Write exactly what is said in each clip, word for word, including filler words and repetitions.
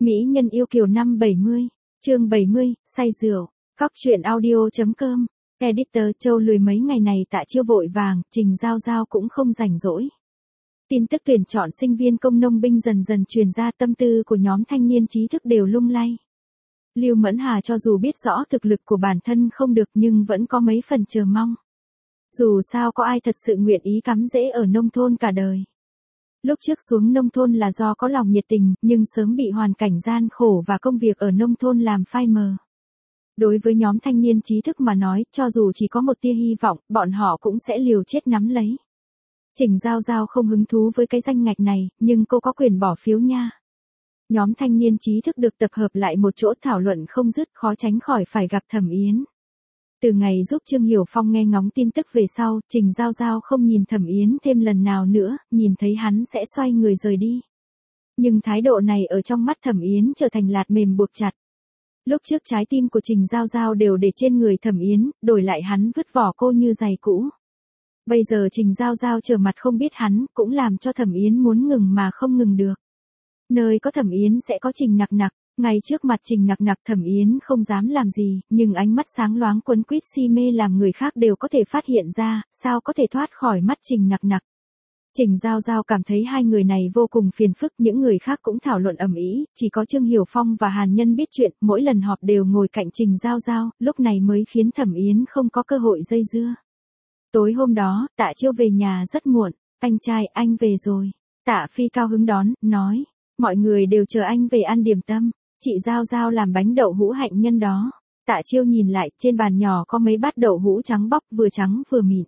Mỹ nhân yêu kiều năm bảy mươi, chương bảy mươi, say rượu, Cóc truyện audio.com, Editor Châu lười mấy ngày này Tạ Chiêu vội vàng, Trình Giao Giao cũng không rảnh rỗi. Tin tức tuyển chọn sinh viên công nông binh dần dần truyền ra, tâm tư của nhóm thanh niên trí thức đều lung lay. Lưu Mẫn Hà cho dù biết rõ thực lực của bản thân không được nhưng vẫn có mấy phần chờ mong. Dù sao có ai thật sự nguyện ý cắm rễ ở nông thôn cả đời. Lúc trước xuống nông thôn là do có lòng nhiệt tình, nhưng sớm bị hoàn cảnh gian khổ và công việc ở nông thôn làm phai mờ. Đối với nhóm thanh niên trí thức mà nói, cho dù chỉ có một tia hy vọng, bọn họ cũng sẽ liều chết nắm lấy. Trình Giao Giao không hứng thú với cái danh ngạch này, nhưng cô có quyền bỏ phiếu nha. Nhóm thanh niên trí thức được tập hợp lại một chỗ thảo luận không dứt, khó tránh khỏi phải gặp Thẩm Yến. Từ ngày giúp Trương Hiểu Phong nghe ngóng tin tức về sau, Trình Giao Giao không nhìn Thẩm Yến thêm lần nào nữa, nhìn thấy hắn sẽ xoay người rời đi. Nhưng thái độ này ở trong mắt Thẩm Yến trở thành lạt mềm buộc chặt. Lúc trước trái tim của Trình Giao Giao đều để trên người Thẩm Yến, đổi lại hắn vứt vỏ cô như giày cũ. Bây giờ Trình Giao Giao trở mặt không biết hắn, cũng làm cho Thẩm Yến muốn ngừng mà không ngừng được. Nơi có Thẩm Yến sẽ có Trình Nặc Nặc, ngay trước mặt Trình Nặc Nặc Thẩm Yến không dám làm gì, nhưng ánh mắt sáng loáng quấn quýt si mê làm người khác đều có thể phát hiện ra, sao có thể thoát khỏi mắt Trình Nặc Nặc. Trình Giao Giao cảm thấy hai người này vô cùng phiền phức, những người khác cũng thảo luận ầm ĩ, chỉ có Trương Hiểu Phong và Hàn Nhân biết chuyện, mỗi lần họp đều ngồi cạnh Trình Giao Giao, lúc này mới khiến Thẩm Yến không có cơ hội dây dưa. Tối hôm đó, Tạ Chiêu về nhà rất muộn, anh trai anh về rồi. Tạ Phi cao hứng đón, nói, mọi người đều chờ anh về ăn điểm tâm, chị Giao Giao làm bánh đậu hũ hạnh nhân đó. Tạ Chiêu nhìn lại, trên bàn nhỏ có mấy bát đậu hũ trắng bóc vừa trắng vừa mịn.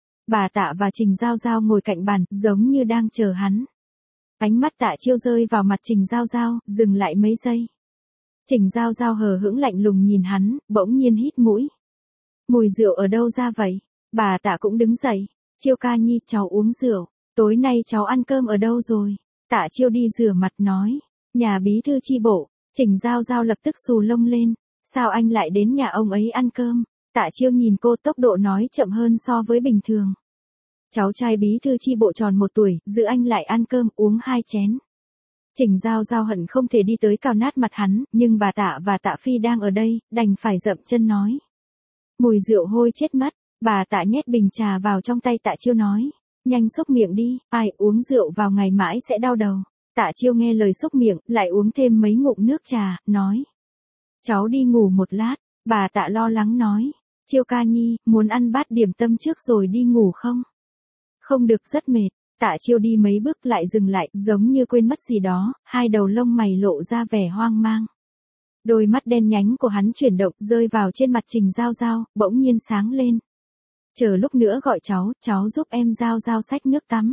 Bà Tạ và Trình Giao Giao ngồi cạnh bàn, giống như đang chờ hắn. Ánh mắt Tạ Chiêu rơi vào mặt Trình Giao Giao, dừng lại mấy giây. Trình Giao Giao hờ hững lạnh lùng nhìn hắn, bỗng nhiên hít mũi. Mùi rượu ở đâu ra vậy? Bà Tạ cũng đứng dậy. Chiêu ca nhi, cháu uống rượu. Tối nay cháu ăn cơm ở đâu rồi? Tạ Chiêu đi rửa mặt nói. Nhà bí thư chi bộ. Trình Giao Giao lập tức xù lông lên. Sao anh lại đến nhà ông ấy ăn cơm? Tạ Chiêu nhìn cô, tốc độ nói chậm hơn so với bình thường. Cháu trai bí thư chi bộ tròn một tuổi, giữ anh lại ăn cơm, uống hai chén. Trình Giao Giao hận không thể đi tới cào nát mặt hắn, nhưng bà Tạ và Tạ Phi đang ở đây, đành phải dậm chân nói. Mùi rượu hôi chết mất. Bà Tạ nhét bình trà vào trong tay Tạ Chiêu nói. Nhanh xúc miệng đi, ai uống rượu vào ngày mãi sẽ đau đầu. Tạ Chiêu nghe lời xúc miệng, lại uống thêm mấy ngụm nước trà, nói. Cháu đi ngủ một lát. Bà Tạ lo lắng nói. Chiêu ca nhi, muốn ăn bát điểm tâm trước rồi đi ngủ không? Không được, rất mệt. Tạ Chiêu đi mấy bước lại dừng lại, giống như quên mất gì đó, hai đầu lông mày lộ ra vẻ hoang mang. Đôi mắt đen nhánh của hắn chuyển động, rơi vào trên mặt Trình Giao Giao, bỗng nhiên sáng lên. Chờ lúc nữa gọi cháu, cháu giúp em Giao Giao xách nước tắm.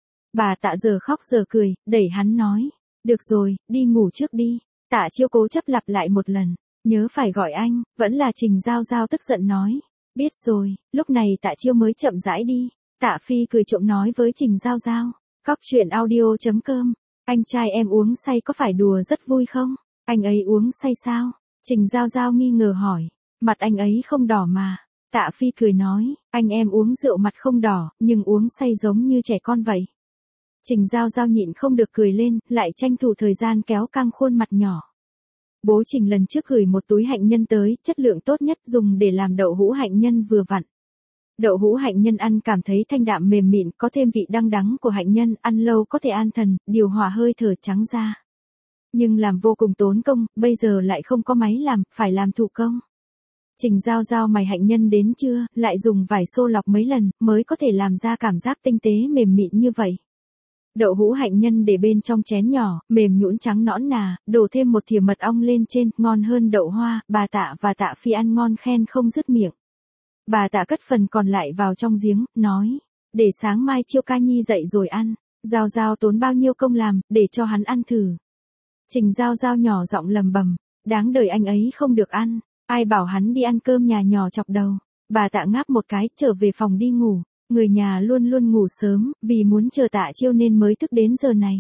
Bà Tạ giờ khóc giờ cười, đẩy hắn nói. Được rồi, đi ngủ trước đi. Tạ Chiêu cố chấp lặp lại một lần. Nhớ phải gọi anh, vẫn là Trình Giao Giao tức giận nói. Biết rồi, lúc này Tạ Chiêu mới chậm rãi đi. Tạ Phi cười trộm nói với Trình Giao Giao. Cóc truyện audio.com, anh trai em uống say có phải đùa rất vui không? Anh ấy uống say sao? Trình Giao Giao nghi ngờ hỏi. Mặt anh ấy không đỏ mà. Tạ Phi cười nói, anh em uống rượu mặt không đỏ, nhưng uống say giống như trẻ con vậy. Trình Giao Giao nhịn không được cười lên, lại tranh thủ thời gian kéo căng khuôn mặt nhỏ. Bố Trình lần trước gửi một túi hạnh nhân tới, chất lượng tốt nhất dùng để làm đậu hũ hạnh nhân vừa vặn. Đậu hũ hạnh nhân ăn cảm thấy thanh đạm mềm mịn, có thêm vị đắng đắng của hạnh nhân, ăn lâu có thể an thần, điều hòa hơi thở trắng da. Nhưng làm vô cùng tốn công, bây giờ lại không có máy làm, phải làm thủ công. Trình Giao Giao mài hạnh nhân đến trưa, lại dùng vải xô lọc mấy lần, mới có thể làm ra cảm giác tinh tế mềm mịn như vậy. Đậu hũ hạnh nhân để bên trong chén nhỏ, mềm nhũn trắng nõn nà, đổ thêm một thìa mật ong lên trên, ngon hơn đậu hoa, bà Tạ và Tạ Phi ăn ngon khen không dứt miệng. Bà Tạ cất phần còn lại vào trong giếng, nói, để sáng mai Chiêu ca nhi dậy rồi ăn. Giao Giao tốn bao nhiêu công làm, để cho hắn ăn thử. Trình Giao Giao nhỏ giọng lầm bầm, đáng đời anh ấy không được ăn, ai bảo hắn đi ăn cơm nhà nhỏ chọc đầu. Bà Tạ ngáp một cái, trở về phòng đi ngủ. Người nhà luôn luôn ngủ sớm, vì muốn chờ Tạ Chiêu nên mới thức đến giờ này.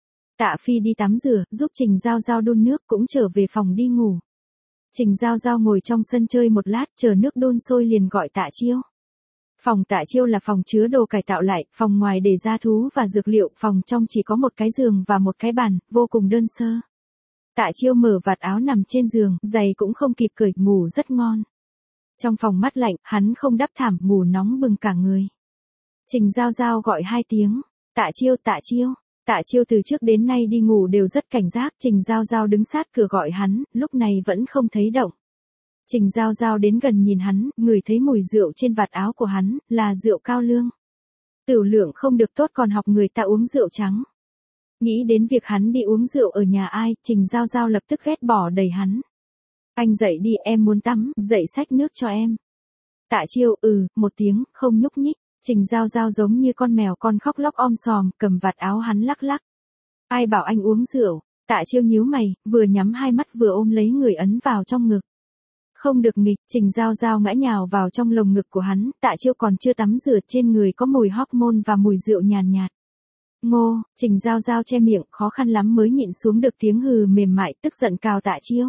Tạ Phi đi tắm rửa, giúp Trình Giao Giao đun nước, cũng trở về phòng đi ngủ. Trình Giao Giao ngồi trong sân chơi một lát, chờ nước đun sôi liền gọi Tạ Chiêu. Phòng Tạ Chiêu là phòng chứa đồ cải tạo lại, phòng ngoài để gia thú và dược liệu, phòng trong chỉ có một cái giường và một cái bàn, vô cùng đơn sơ. Tạ Chiêu mở vạt áo nằm trên giường, giày cũng không kịp cởi, ngủ rất ngon. Trong phòng mát lạnh, hắn không đắp thảm, ngủ nóng bừng cả người. Trình Giao Giao gọi hai tiếng. Tạ Chiêu, Tạ Chiêu. Tạ Chiêu từ trước đến nay đi ngủ đều rất cảnh giác, Trình Giao Giao đứng sát cửa gọi hắn, lúc này vẫn không thấy động. Trình Giao Giao đến gần nhìn hắn, ngửi thấy mùi rượu trên vạt áo của hắn, là rượu cao lương. Tửu lượng không được tốt còn học người ta uống rượu trắng. Nghĩ đến việc hắn đi uống rượu ở nhà ai, Trình Giao Giao lập tức ghét bỏ đẩy hắn. Anh dậy đi, em muốn tắm, dậy xách nước cho em. Tạ Chiêu, ừ, một tiếng, không nhúc nhích. Trình Giao Giao giống như con mèo con khóc lóc om sòm, cầm vạt áo hắn lắc lắc. Ai bảo anh uống rượu? Tạ Chiêu nhíu mày, vừa nhắm hai mắt vừa ôm lấy người ấn vào trong ngực. Không được nghịch, Trình Giao Giao ngã nhào vào trong lồng ngực của hắn, Tạ Chiêu còn chưa tắm rửa, trên người có mùi hormone và mùi rượu nhàn nhạt, nhạt. Ngô, Trình Giao Giao che miệng, khó khăn lắm mới nhịn xuống được tiếng hừ mềm mại, tức giận cào Tạ Chiêu.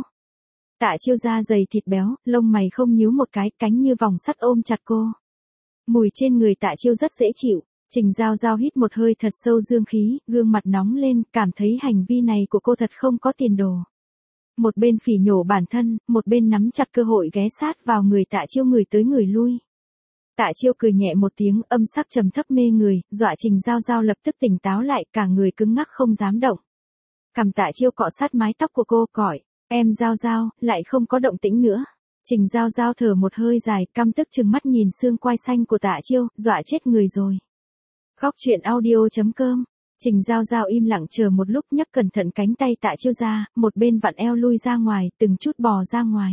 Tạ Chiêu da dày thịt béo, lông mày không nhíu một cái, cánh như vòng sắt ôm chặt cô. Mùi trên người Tạ Chiêu rất dễ chịu. Trình Giao Giao hít một hơi thật sâu dương khí, gương mặt nóng lên, cảm thấy hành vi này của cô thật không có tiền đồ. Một bên phỉ nhổ bản thân, một bên nắm chặt cơ hội ghé sát vào người Tạ Chiêu, người tới người lui. Tạ Chiêu cười nhẹ một tiếng, âm sắc trầm thấp mê người, dọa Trình Giao Giao lập tức tỉnh táo lại, cả người cứng ngắc không dám động. Cằm Tạ Chiêu cọ sát mái tóc của cô, còi, em Giao Giao, lại không có động tĩnh nữa. Trình Giao Giao thở một hơi dài, căm tức trừng mắt nhìn xương quai xanh của Tạ Chiêu, dọa chết người rồi. Khóc chuyện audio chấm com. Trình Giao Giao im lặng chờ một lúc, nhấc cẩn thận cánh tay Tạ Chiêu ra, một bên vặn eo lui ra ngoài, từng chút bò ra ngoài.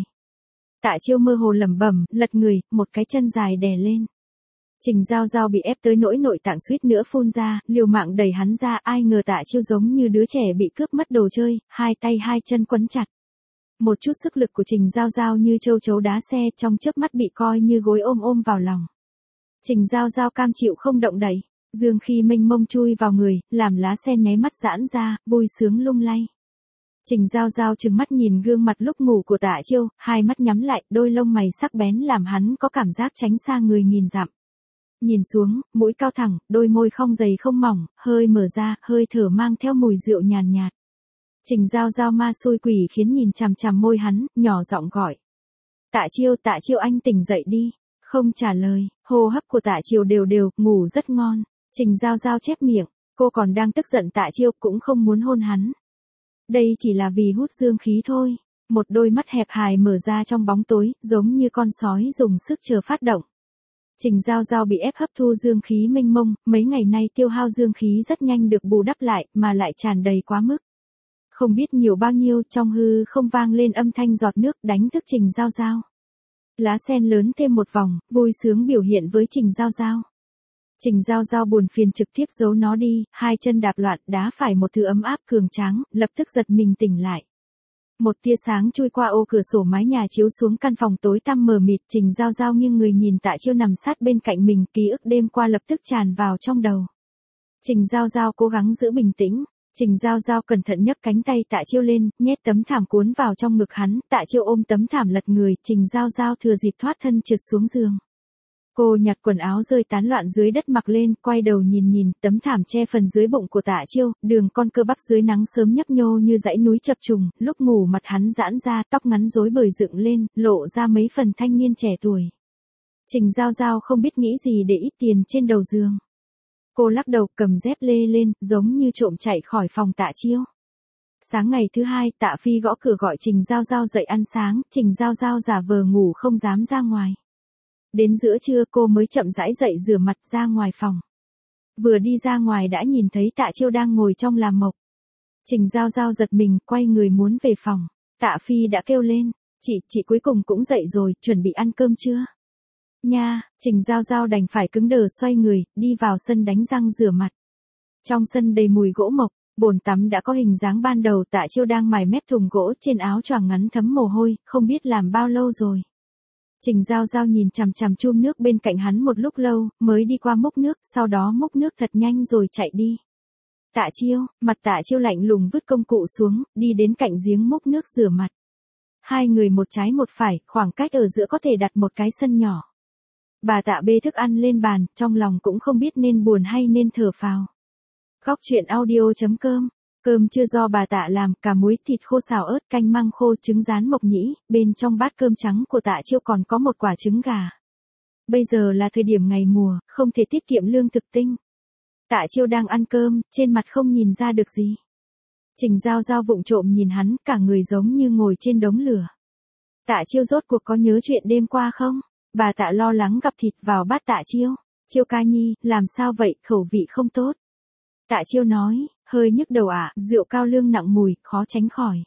Tạ Chiêu mơ hồ lẩm bẩm, lật người, một cái chân dài đè lên. Trình Giao Giao bị ép tới nỗi nội tạng suýt nữa phun ra, liều mạng đẩy hắn ra, ai ngờ Tạ Chiêu giống như đứa trẻ bị cướp mất đồ chơi, hai tay hai chân quấn chặt. Một chút sức lực của Trình Giao Giao như châu chấu đá xe, trong chớp mắt bị coi như gối ôm ôm vào lòng. Trình Giao Giao cam chịu không động đậy, dương khí mênh mông chui vào người, làm lá sen nháy mắt giãn ra, vui sướng lung lay. Trình Giao Giao trừng mắt nhìn gương mặt lúc ngủ của Tạ Chiêu, hai mắt nhắm lại, đôi lông mày sắc bén làm hắn có cảm giác tránh xa người nghìn dặm. Nhìn xuống, mũi cao thẳng, đôi môi không dày không mỏng, hơi mở ra, hơi thở mang theo mùi rượu nhàn nhạt, nhạt. Trình Giao Giao ma xui quỷ khiến nhìn chằm chằm môi hắn, nhỏ giọng gọi. Tạ Chiêu, Tạ Chiêu anh tỉnh dậy đi. Không trả lời, hô hấp của Tạ Chiêu đều đều, ngủ rất ngon. Trình Giao Giao chép miệng, cô còn đang tức giận Tạ Chiêu cũng không muốn hôn hắn. Đây chỉ là vì hút dương khí thôi. Một đôi mắt hẹp hài mở ra trong bóng tối, giống như con sói dùng sức chờ phát động. Trình Giao Giao bị ép hấp thu dương khí mênh mông, mấy ngày nay tiêu hao dương khí rất nhanh được bù đắp lại, mà lại tràn đầy quá mức. Không biết nhiều bao nhiêu, trong hư không vang lên âm thanh giọt nước đánh thức Trình Giao Giao. Lá sen lớn thêm một vòng, vui sướng biểu hiện với Trình Giao Giao. Trình Giao Giao buồn phiền trực tiếp giấu nó đi, hai chân đạp loạn đá phải một thứ ấm áp cường tráng, lập tức giật mình tỉnh lại. Một tia sáng chui qua ô cửa sổ mái nhà chiếu xuống căn phòng tối tăm mờ mịt, Trình Giao Giao nghiêng người nhìn Tạ Chiêu nằm sát bên cạnh mình, ký ức đêm qua lập tức tràn vào trong đầu. Trình Giao Giao cố gắng giữ bình tĩnh. Trình Giao Giao cẩn thận nhấc cánh tay Tạ Chiêu lên, nhét tấm thảm cuốn vào trong ngực hắn, Tạ Chiêu ôm tấm thảm lật người, Trình Giao Giao thừa dịp thoát thân trượt xuống giường. Cô nhặt quần áo rơi tán loạn dưới đất mặc lên, quay đầu nhìn nhìn, tấm thảm che phần dưới bụng của Tạ Chiêu, đường con cơ bắp dưới nắng sớm nhấp nhô như dãy núi chập trùng, lúc ngủ mặt hắn giãn ra, tóc ngắn rối bời dựng lên, lộ ra mấy phần thanh niên trẻ tuổi. Trình Giao Giao không biết nghĩ gì để ít tiền trên đầu giường. Cô lắc đầu cầm dép lê lên, giống như trộm chạy khỏi phòng Tạ Chiêu. Sáng ngày thứ hai, Tạ Phi gõ cửa gọi Trình Giao Giao dậy ăn sáng, Trình Giao Giao giả vờ ngủ không dám ra ngoài. Đến giữa trưa cô mới chậm rãi dậy rửa mặt ra ngoài phòng. Vừa đi ra ngoài đã nhìn thấy Tạ Chiêu đang ngồi trong làm mộc. Trình Giao Giao giật mình, quay người muốn về phòng. Tạ Phi đã kêu lên, chị, chị cuối cùng cũng dậy rồi, chuẩn bị ăn cơm chưa? Nha, Trình Giao Giao đành phải cứng đờ xoay người, đi vào sân đánh răng rửa mặt. Trong sân đầy mùi gỗ mộc, bồn tắm đã có hình dáng ban đầu, Tạ Chiêu đang mài mép thùng gỗ, trên áo choàng ngắn thấm mồ hôi, không biết làm bao lâu rồi. Trình Giao Giao nhìn chằm chằm chum nước bên cạnh hắn một lúc lâu, mới đi qua múc nước, sau đó múc nước thật nhanh rồi chạy đi. Tạ Chiêu, mặt Tạ Chiêu lạnh lùng vứt công cụ xuống, đi đến cạnh giếng múc nước rửa mặt. Hai người một trái một phải, khoảng cách ở giữa có thể đặt một cái sân nhỏ. Bà Tạ bê thức ăn lên bàn, trong lòng cũng không biết nên buồn hay nên thở phào. Khóc chuyện audio chấm com Cơm trưa do bà Tạ làm, cả muối, thịt khô xào ớt, canh măng khô, trứng rán mộc nhĩ, bên trong bát cơm trắng của Tạ Chiêu còn có một quả trứng gà. Bây giờ là thời điểm ngày mùa, không thể tiết kiệm lương thực tinh. Tạ Chiêu đang ăn cơm, trên mặt không nhìn ra được gì. Trình Giao Giao vụng trộm nhìn hắn, cả người giống như ngồi trên đống lửa. Tạ Chiêu rốt cuộc có nhớ chuyện đêm qua không? Bà Tạ lo lắng gắp thịt vào bát Tạ Chiêu. Chiêu ca nhi, làm sao vậy, khẩu vị không tốt. Tạ Chiêu nói, hơi nhức đầu ạ, à, rượu cao lương nặng mùi, khó tránh khỏi.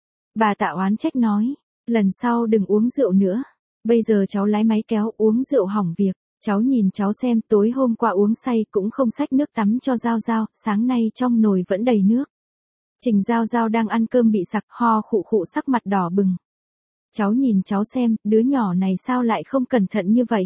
Bà Tạ oán trách nói, lần sau đừng uống rượu nữa. Bây giờ cháu lái máy kéo, uống rượu hỏng việc. Cháu nhìn cháu xem, tối hôm qua uống say cũng không xách nước tắm cho Giao Giao, sáng nay trong nồi vẫn đầy nước. Trình Giao Giao đang ăn cơm bị sặc, ho khụ khụ, sắc mặt đỏ bừng. Cháu nhìn cháu xem, đứa nhỏ này sao lại không cẩn thận như vậy.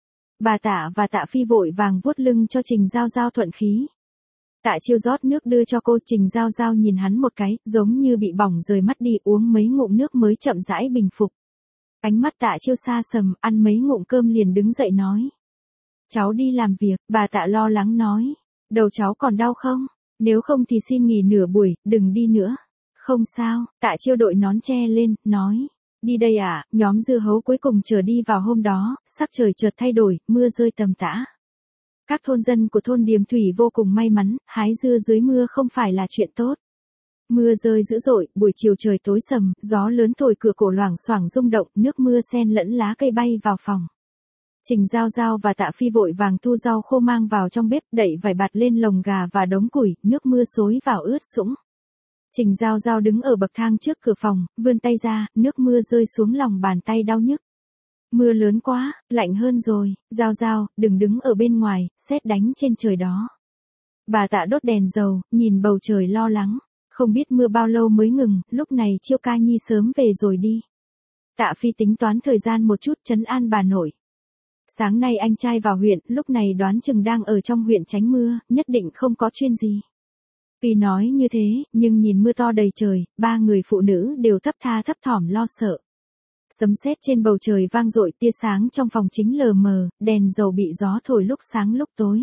Bà Tạ và Tạ Phi vội vàng vuốt lưng cho Trình Giao Giao thuận khí. Tạ Chiêu rót nước đưa cho cô. Trình Giao Giao nhìn hắn một cái, giống như bị bỏng rời mắt đi, uống mấy ngụm nước mới chậm rãi bình phục. Ánh mắt Tạ Chiêu xa sầm, ăn mấy ngụm cơm liền đứng dậy nói. Cháu đi làm việc. Bà Tạ lo lắng nói. Đầu cháu còn đau không? Nếu không thì xin nghỉ nửa buổi, đừng đi nữa. Không sao. Tạ Chiêu đội nón che lên, nói. Đi đây à, nhóm dưa hấu cuối cùng chờ đi vào hôm đó, sắc trời chợt thay đổi, mưa rơi tầm tã. Các thôn dân của thôn Điềm Thủy vô cùng may mắn, hái dưa dưới mưa không phải là chuyện tốt. Mưa rơi dữ dội, buổi chiều trời tối sầm, gió lớn thổi cửa cổ loảng xoảng rung động, nước mưa xen lẫn lá cây bay vào phòng. Trình Giao Giao và Tạ Phi vội vàng thu rau khô mang vào trong bếp, đậy vải bạt lên lồng gà và đống củi, nước mưa xối vào ướt sũng. Trình Giao Giao đứng ở bậc thang trước cửa phòng, vươn tay ra, nước mưa rơi xuống lòng bàn tay đau nhức. Mưa lớn quá, lạnh hơn rồi, Giao Giao, đừng đứng ở bên ngoài, sét đánh trên trời đó. Bà Tạ đốt đèn dầu, nhìn bầu trời lo lắng, không biết mưa bao lâu mới ngừng, lúc này Chiêu ca nhi sớm về rồi đi. Tạ Phi tính toán thời gian một chút, trấn an bà nội. Sáng nay anh trai vào huyện, lúc này đoán chừng đang ở trong huyện tránh mưa, nhất định không có chuyện gì. Tuy nói như thế, nhưng nhìn mưa to đầy trời, ba người phụ nữ đều thấp tha thấp thỏm lo sợ. Sấm sét trên bầu trời vang dội, tia sáng trong phòng chính lờ mờ, đèn dầu bị gió thổi lúc sáng lúc tối.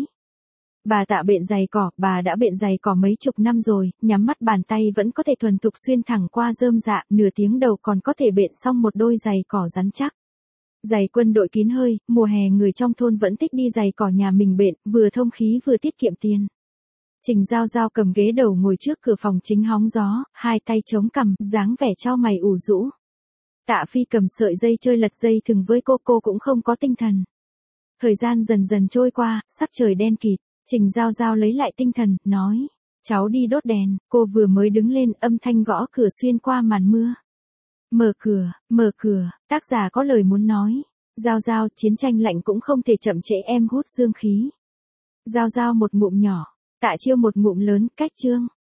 Bà Tạ bện giày cỏ, bà đã bện giày cỏ mấy chục năm rồi, nhắm mắt bàn tay vẫn có thể thuần thục xuyên thẳng qua rơm rạ, nửa tiếng đầu còn có thể bện xong một đôi giày cỏ rắn chắc. Giày quân đội kín hơi, mùa hè người trong thôn vẫn thích đi giày cỏ nhà mình bện, vừa thông khí vừa tiết kiệm tiền. Trình Giao Giao cầm ghế đầu ngồi trước cửa phòng chính hóng gió, hai tay chống cằm, dáng vẻ chau mày ủ rũ. Tạ Phi cầm sợi dây chơi lật dây thừng với cô, cô cũng không có tinh thần. Thời gian dần dần trôi qua, sắc trời đen kịt, Trình Giao Giao lấy lại tinh thần, nói, cháu đi đốt đèn. Cô vừa mới đứng lên, âm thanh gõ cửa xuyên qua màn mưa. Mở cửa, mở cửa, tác giả có lời muốn nói. Giao Giao, chiến tranh lạnh cũng không thể chậm trễ em hút dương khí. Giao Giao một ngụm nhỏ, Tạ Chiêu một ngụm lớn, cách chương.